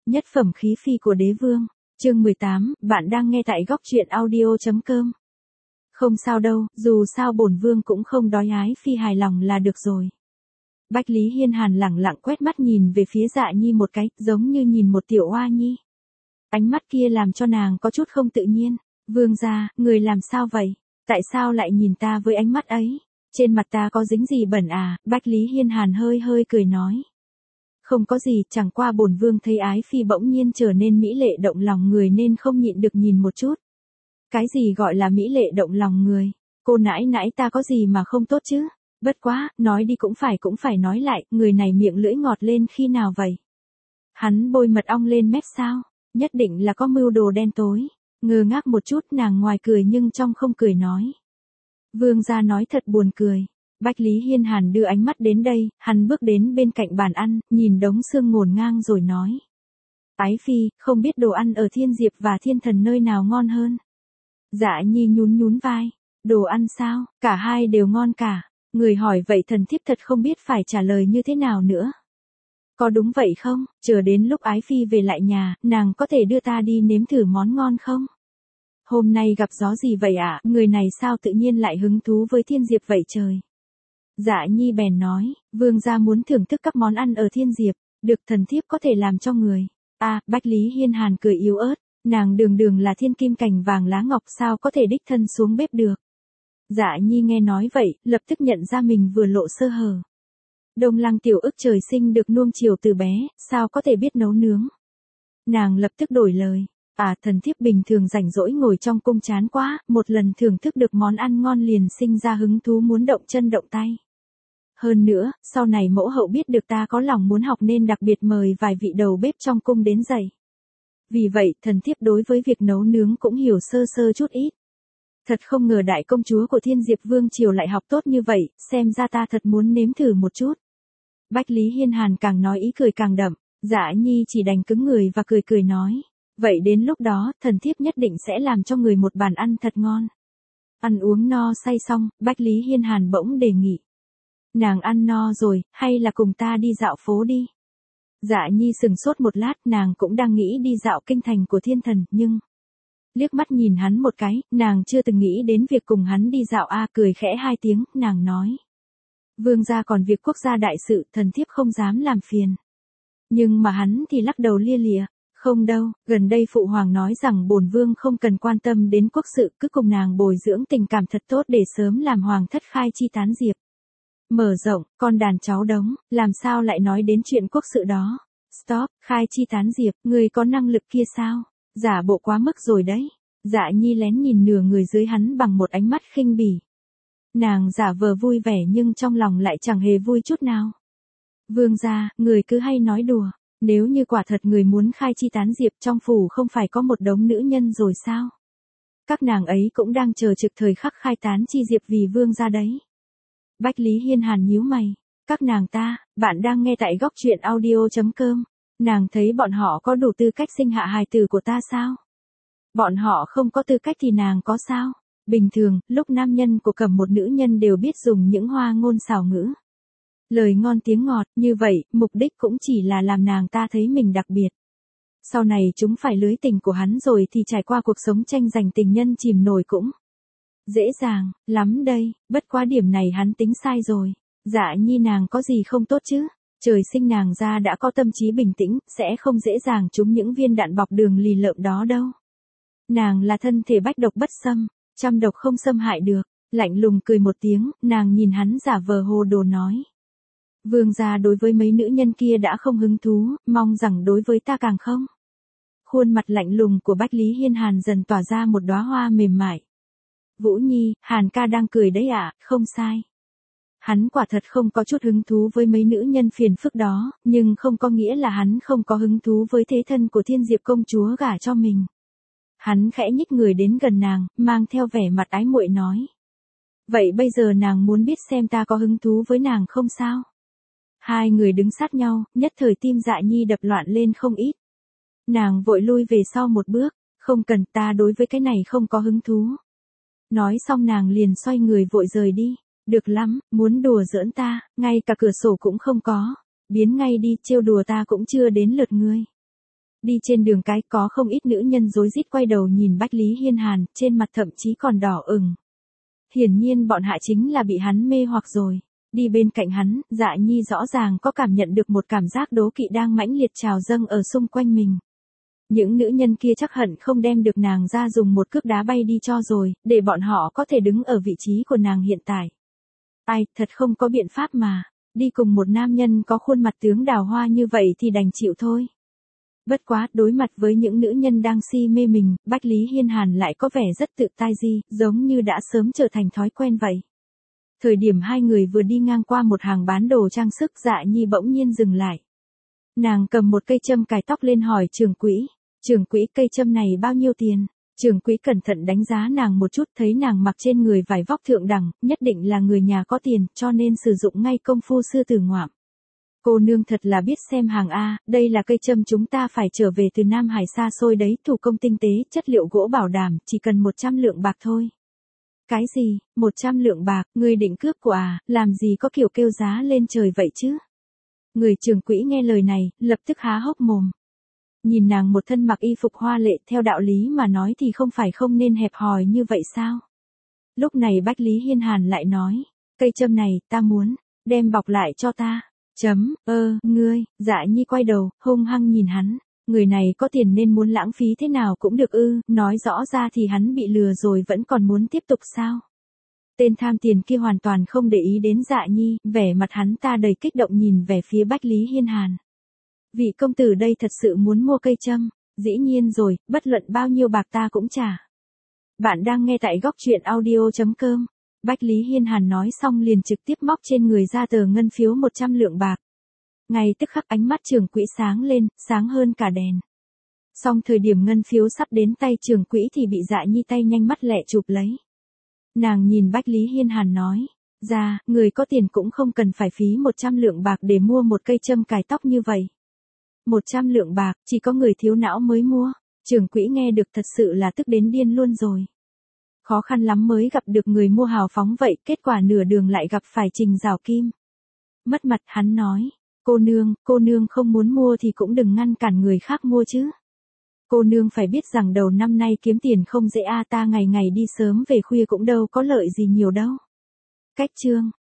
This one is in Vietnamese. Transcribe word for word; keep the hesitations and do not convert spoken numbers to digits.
Nhất phẩm khí phi của đế vương. Chương mười tám, bạn đang nghe tại góc truyện audio chấm com. Không sao đâu, dù sao bổn vương cũng không đói ái phi hài lòng là được rồi. Bách Lý Hiên Hàn lẳng lặng quét mắt nhìn về phía Dạ Nhi một cái, giống như nhìn một tiểu oa nhi. Ánh mắt kia làm cho nàng có chút không tự nhiên. Vương gia, người làm sao vậy? Tại sao lại nhìn ta với ánh mắt ấy? Trên mặt ta có dính gì bẩn à? Bách Lý Hiên Hàn hơi hơi cười nói. Không có gì, chẳng qua bổn vương thấy ái phi bỗng nhiên trở nên mỹ lệ động lòng người nên không nhịn được nhìn một chút. Cái gì gọi là mỹ lệ động lòng người? Cô nãi nãi ta có gì mà không tốt chứ? Bất quá, nói đi cũng phải cũng phải nói lại, người này miệng lưỡi ngọt lên khi nào vậy? Hắn bôi mật ong lên mép sao? Nhất định là có mưu đồ đen tối. Ngơ ngác một chút, nàng ngoài cười nhưng trong không cười nói. Vương gia nói thật buồn cười. Bách Lý Hiên Hàn đưa ánh mắt đến đây, hắn bước đến bên cạnh bàn ăn, nhìn đống xương ngổn ngang rồi nói. Ái phi, không biết đồ ăn ở Thiên Diệp và Thiên Thần nơi nào ngon hơn? Dạ Nhi nhún nhún vai. Đồ ăn sao? Cả hai đều ngon cả. Người hỏi vậy thần thiếp thật không biết phải trả lời như thế nào nữa. Có đúng vậy không? Chờ đến lúc ái phi về lại nhà, nàng có thể đưa ta đi nếm thử món ngon không? Hôm nay gặp gió gì vậy ạ? À? Người này sao tự nhiên lại hứng thú với Thiên Diệp vậy trời? Dạ Nhi bèn nói, vương gia muốn thưởng thức các món ăn ở Thiên Diệp, được thần thiếp có thể làm cho người. A, à, Bách Lý Hiên Hàn cười yếu ớt, nàng đường đường là thiên kim cành vàng lá ngọc sao có thể đích thân xuống bếp được. Dạ Nhi nghe nói vậy, lập tức nhận ra mình vừa lộ sơ hở. Đông Lăng tiểu ức trời sinh được nuông chiều từ bé, sao có thể biết nấu nướng. Nàng lập tức đổi lời, à thần thiếp bình thường rảnh rỗi ngồi trong cung chán quá, một lần thưởng thức được món ăn ngon liền sinh ra hứng thú muốn động chân động tay. Hơn nữa, sau này mẫu hậu biết được ta có lòng muốn học nên đặc biệt mời vài vị đầu bếp trong cung đến dạy. Vì vậy, thần thiếp đối với việc nấu nướng cũng hiểu sơ sơ chút ít. Thật không ngờ đại công chúa của Thiên Diệp Vương triều lại học tốt như vậy, xem ra ta thật muốn nếm thử một chút. Bách Lý Hiên Hàn càng nói ý cười càng đậm, Dạ Nhi chỉ đành cứng người và cười cười nói. Vậy đến lúc đó, thần thiếp nhất định sẽ làm cho người một bàn ăn thật ngon. Ăn uống no say xong, Bách Lý Hiên Hàn bỗng đề nghị. Nàng ăn no rồi, hay là cùng ta đi dạo phố đi? Dạ Nhi sừng sốt một lát, nàng cũng đang nghĩ đi dạo kinh thành của thiên thần, nhưng... Liếc mắt nhìn hắn một cái, nàng chưa từng nghĩ đến việc cùng hắn đi dạo a à, cười khẽ hai tiếng, nàng nói. Vương gia còn việc quốc gia đại sự, thần thiếp không dám làm phiền. Nhưng mà hắn thì lắc đầu lia lịa. Không đâu, gần đây phụ hoàng nói rằng bổn vương không cần quan tâm đến quốc sự, cứ cùng nàng bồi dưỡng tình cảm thật tốt để sớm làm hoàng thất khai chi tán diệp. Mở rộng, con đàn cháu đống, làm sao lại nói đến chuyện quốc sự đó? Stop, khai chi tán diệp, người có năng lực kia sao? Giả bộ quá mức rồi đấy. Dạ Nhi lén nhìn nửa người dưới hắn bằng một ánh mắt khinh bỉ. Nàng giả vờ vui vẻ nhưng trong lòng lại chẳng hề vui chút nào. Vương gia, người cứ hay nói đùa. Nếu như quả thật người muốn khai chi tán diệp trong phủ không phải có một đống nữ nhân rồi sao? Các nàng ấy cũng đang chờ trực thời khắc khai tán chi diệp vì vương gia đấy. Bách Lý Hiên Hàn nhíu mày. Các nàng ta, bạn đang nghe tại góc truyện audio chấm com. Nàng thấy bọn họ có đủ tư cách sinh hạ hài tử của ta sao? Bọn họ không có tư cách thì nàng có sao? Bình thường, lúc nam nhân của cầm một nữ nhân đều biết dùng những hoa ngôn xảo ngữ. Lời ngon tiếng ngọt, như vậy, mục đích cũng chỉ là làm nàng ta thấy mình đặc biệt. Sau này chúng phải lưới tình của hắn rồi thì trải qua cuộc sống tranh giành tình nhân chìm nổi cũng dễ dàng, lắm đây, bất quá điểm này hắn tính sai rồi. Dạ Nhi nàng có gì không tốt chứ? Trời sinh nàng ra đã có tâm trí bình tĩnh, sẽ không dễ dàng trúng những viên đạn bọc đường lì lợm đó đâu. Nàng là thân thể bách độc bất xâm, trăm độc không xâm hại được. Lạnh lùng cười một tiếng, nàng nhìn hắn giả vờ hồ đồ nói. Vương gia đối với mấy nữ nhân kia đã không hứng thú, mong rằng đối với ta càng không. Khuôn mặt lạnh lùng của Bách Lý Hiên Hàn dần tỏa ra một đóa hoa mềm mại. Vũ Nhi, Hàn ca đang cười đấy ạ, à, không sai. Hắn quả thật không có chút hứng thú với mấy nữ nhân phiền phức đó, nhưng không có nghĩa là hắn không có hứng thú với thế thân của Thiên Diệp công chúa gả cho mình. Hắn khẽ nhích người đến gần nàng, mang theo vẻ mặt ái muội nói. Vậy bây giờ nàng muốn biết xem ta có hứng thú với nàng không sao? Hai người đứng sát nhau, nhất thời tim Dạ Nhi đập loạn lên không ít. Nàng vội lui về sau một bước, không cần, ta đối với cái này không có hứng thú. Nói xong nàng liền xoay người vội rời đi. Được lắm, muốn đùa giỡn ta, ngay cả cửa sổ cũng không có. Biến ngay đi, trêu đùa ta cũng chưa đến lượt ngươi. Đi trên đường cái có không ít nữ nhân rối rít quay đầu nhìn Bách Lý Hiên Hàn, trên mặt thậm chí còn đỏ ửng. Hiển nhiên bọn hạ chính là bị hắn mê hoặc rồi. Đi bên cạnh hắn, Dạ Nhi rõ ràng có cảm nhận được một cảm giác đố kỵ đang mãnh liệt trào dâng ở xung quanh mình. Những nữ nhân kia chắc hận không đem được nàng ra dùng một cước đá bay đi cho rồi, để bọn họ có thể đứng ở vị trí của nàng hiện tại. Ai, thật không có biện pháp mà, đi cùng một nam nhân có khuôn mặt tướng đào hoa như vậy thì đành chịu thôi. Bất quá, đối mặt với những nữ nhân đang si mê mình, Bách Lý Hiên Hàn lại có vẻ rất tự tai di, giống như đã sớm trở thành thói quen vậy. Thời điểm hai người vừa đi ngang qua một hàng bán đồ trang sức, Dạ Nhi bỗng nhiên dừng lại. Nàng cầm một cây châm cài tóc lên hỏi trưởng quỹ, trưởng quỹ cây châm này bao nhiêu tiền? Trưởng quỹ cẩn thận đánh giá nàng một chút, thấy nàng mặc trên người vải vóc thượng đẳng, nhất định là người nhà có tiền, cho nên sử dụng ngay công phu sư tử ngoạm. Cô nương thật là biết xem hàng A, đây là cây châm chúng ta phải trở về từ Nam Hải xa xôi đấy, thủ công tinh tế, chất liệu gỗ bảo đảm, chỉ cần một trăm lượng bạc thôi. Cái gì, một trăm lượng bạc, ngươi định cướp của à, làm gì có kiểu kêu giá lên trời vậy chứ? Người trưởng quỹ nghe lời này, lập tức há hốc mồm. Nhìn nàng một thân mặc y phục hoa lệ, theo đạo lý mà nói thì không phải không nên hẹp hòi như vậy sao? Lúc này Bách Lý Hiên Hàn lại nói, cây châm này, ta muốn, đem bọc lại cho ta. Chấm, ơ, ngươi, Dạ Nhi quay đầu, hung hăng nhìn hắn, người này có tiền nên muốn lãng phí thế nào cũng được ư, nói rõ ra thì hắn bị lừa rồi vẫn còn muốn tiếp tục sao? Tên tham tiền kia hoàn toàn không để ý đến Dạ Nhi, vẻ mặt hắn ta đầy kích động nhìn về phía Bách Lý Hiên Hàn. Vị công tử đây thật sự muốn mua cây châm, dĩ nhiên rồi, bất luận bao nhiêu bạc ta cũng trả. Bạn đang nghe tại góc truyện audio chấm com. Bách Lý Hiên Hàn nói xong liền trực tiếp móc trên người ra tờ ngân phiếu một trăm lượng bạc. Ngay tức khắc ánh mắt trưởng quỹ sáng lên, sáng hơn cả đèn. Song thời điểm ngân phiếu sắp đến tay trưởng quỹ thì bị Dạ Nhi tay nhanh mắt lẹ chụp lấy. Nàng nhìn Bách Lý Hiên Hàn nói, ra, người có tiền cũng không cần phải phí một trăm lượng bạc để mua một cây châm cài tóc như vậy. một trăm lượng bạc, chỉ có người thiếu não mới mua. Trưởng quỹ nghe được thật sự là tức đến điên luôn rồi. Khó khăn lắm mới gặp được người mua hào phóng vậy, kết quả nửa đường lại gặp phải Trình Giảo Kim. Mất mặt hắn nói, cô nương, cô nương không muốn mua thì cũng đừng ngăn cản người khác mua chứ. Cô nương phải biết rằng đầu năm nay kiếm tiền không dễ a, ta ngày ngày đi sớm về khuya cũng đâu có lợi gì nhiều đâu. Cách chương,